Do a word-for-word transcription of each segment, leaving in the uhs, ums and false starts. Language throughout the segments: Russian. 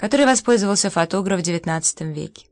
которой воспользовался фотограф в девятнадцатом веке.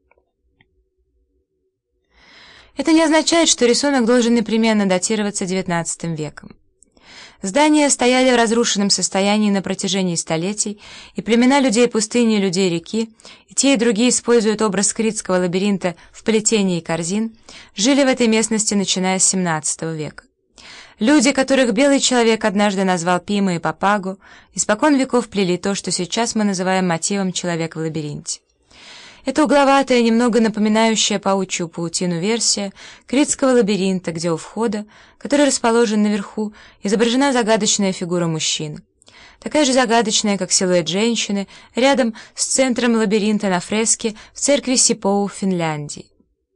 Это не означает, что рисунок должен непременно датироваться девятнадцатым веком. Здания стояли в разрушенном состоянии на протяжении столетий, и племена людей пустыни и людей реки, и те и другие используют образ критского лабиринта в плетении корзин, жили в этой местности начиная с семнадцатого века. Люди, которых белый человек однажды назвал Пима и Папагу, испокон веков плели то, что сейчас мы называем мотивом «человек в лабиринте». Это угловатая, немного напоминающая паучью паутину версия критского лабиринта, где у входа, который расположен наверху, изображена загадочная фигура мужчины. Такая же загадочная, как силуэт женщины, рядом с центром лабиринта на фреске в церкви Сипоу в Финляндии.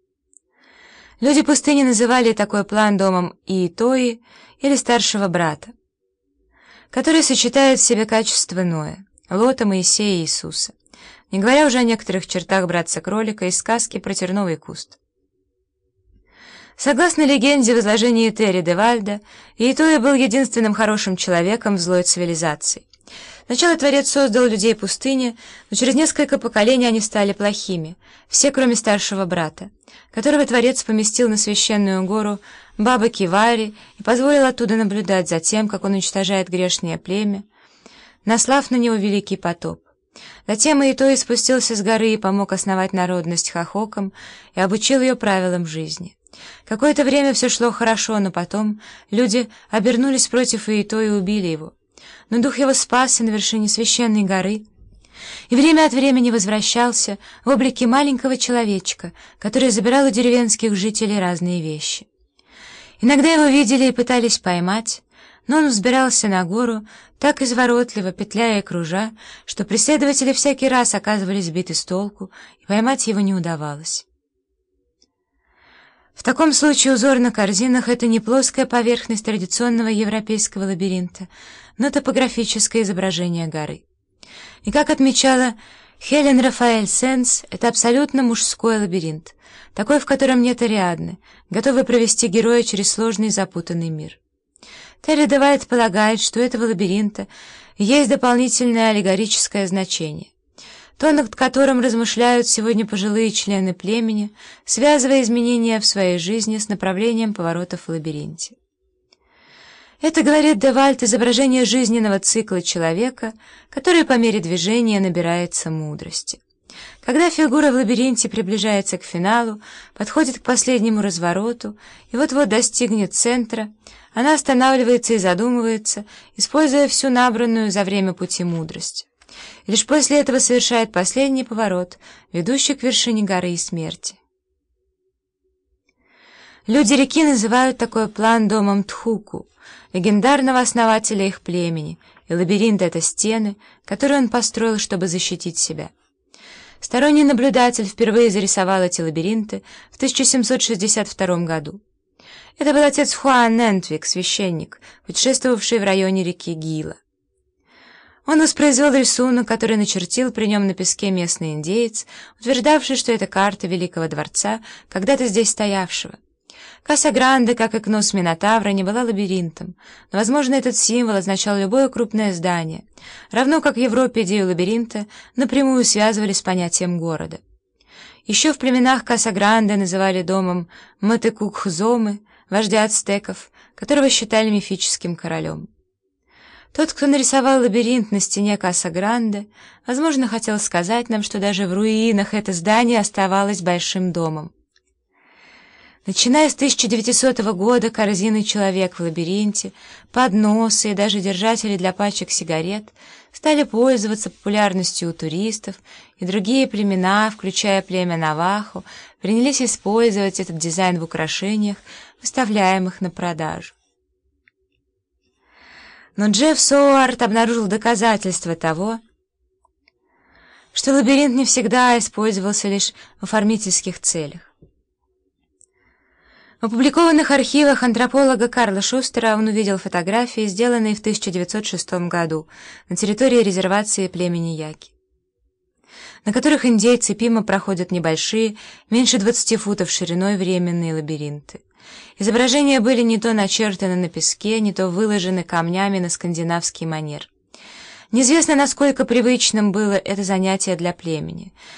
Люди пустыни называли такой план домом Иитои или старшего брата, который сочетает в себе качества Ноя, Лота, Моисея и Иисуса, не говоря уже о некоторых чертах братца-кролика из сказки про терновый куст. Согласно легенде в изложении Терри де Вальда, Иитоя был единственным хорошим человеком в злой цивилизации. Сначала Творец создал людей пустыни, но через несколько поколений они стали плохими, все кроме старшего брата, которого Творец поместил на священную гору Баба-Кивари и позволил оттуда наблюдать за тем, как он уничтожает грешное племя, наслав на него великий потоп. Затем Иитои спустился с горы и помог основать народность хохокам и обучил ее правилам жизни. Какое-то время все шло хорошо, но потом люди обернулись против Иитои и убили его. Но дух его спасся на вершине священной горы и время от времени возвращался в облике маленького человечка, который забирал у деревенских жителей разные вещи. Иногда его видели и пытались поймать, но он взбирался на гору так изворотливо, петляя и кружа, что преследователи всякий раз оказывались сбиты с толку, и поймать его не удавалось. В таком случае узор на корзинах — это не плоская поверхность традиционного европейского лабиринта, но топографическое изображение горы. И, как отмечала Хелен Рафаэль Сенс, это абсолютно мужской лабиринт, такой, в котором нет Ариадны, готовый провести героя через сложный и запутанный мир. Терри де Вальд полагает, что у этого лабиринта есть дополнительное аллегорическое значение, то, над которым размышляют сегодня пожилые члены племени, связывая изменения в своей жизни с направлением поворотов в лабиринте. Это, говорит де Вальд, изображение жизненного цикла человека, который по мере движения набирается мудрости. Когда фигура в лабиринте приближается к финалу, подходит к последнему развороту и вот-вот достигнет центра, она останавливается и задумывается, используя всю набранную за время пути мудрость. И лишь после этого совершает последний поворот, ведущий к вершине горы и смерти. Люди реки называют такой план домом Тхуку, легендарного основателя их племени, и лабиринт — это стены, которые он построил, чтобы защитить себя. Сторонний наблюдатель впервые зарисовал эти лабиринты в тысяча семьсот шестьдесят втором году. Это был отец Хуан Нентвик, священник, путешествовавший в районе реки Гила. Он воспроизвел рисунок, который начертил при нем на песке местный индеец, утверждавший, что это карта Великого дворца, когда-то здесь стоявшего. Каса-Гранде, как и Кнос Минотавра, не была лабиринтом, но, возможно, этот символ означал любое крупное здание, равно как в Европе идею лабиринта напрямую связывали с понятием города. Еще в племенах Каса-Гранде называли домом Матекукхзомы, вождя ацтеков, которого считали мифическим королем. Тот, кто нарисовал лабиринт на стене Каса-Гранде, возможно, хотел сказать нам, что даже в руинах это здание оставалось большим домом. Начиная с тысяча девятисотого года корзины «Человек в лабиринте», подносы и даже держатели для пачек сигарет стали пользоваться популярностью у туристов, и другие племена, включая племя Навахо, принялись использовать этот дизайн в украшениях, выставляемых на продажу. Но Джефф Соуарт обнаружил доказательства того, что лабиринт не всегда использовался лишь в оформительских целях. В опубликованных архивах антрополога Карла Шустера он увидел фотографии, сделанные в тысяча девятьсот шестом году на территории резервации племени Яки, на которых индейцы Пима проходят небольшие, меньше двадцати футов шириной временные лабиринты. Изображения были не то начертаны на песке, не то выложены камнями на скандинавский манер. Неизвестно, насколько привычным было это занятие для племени.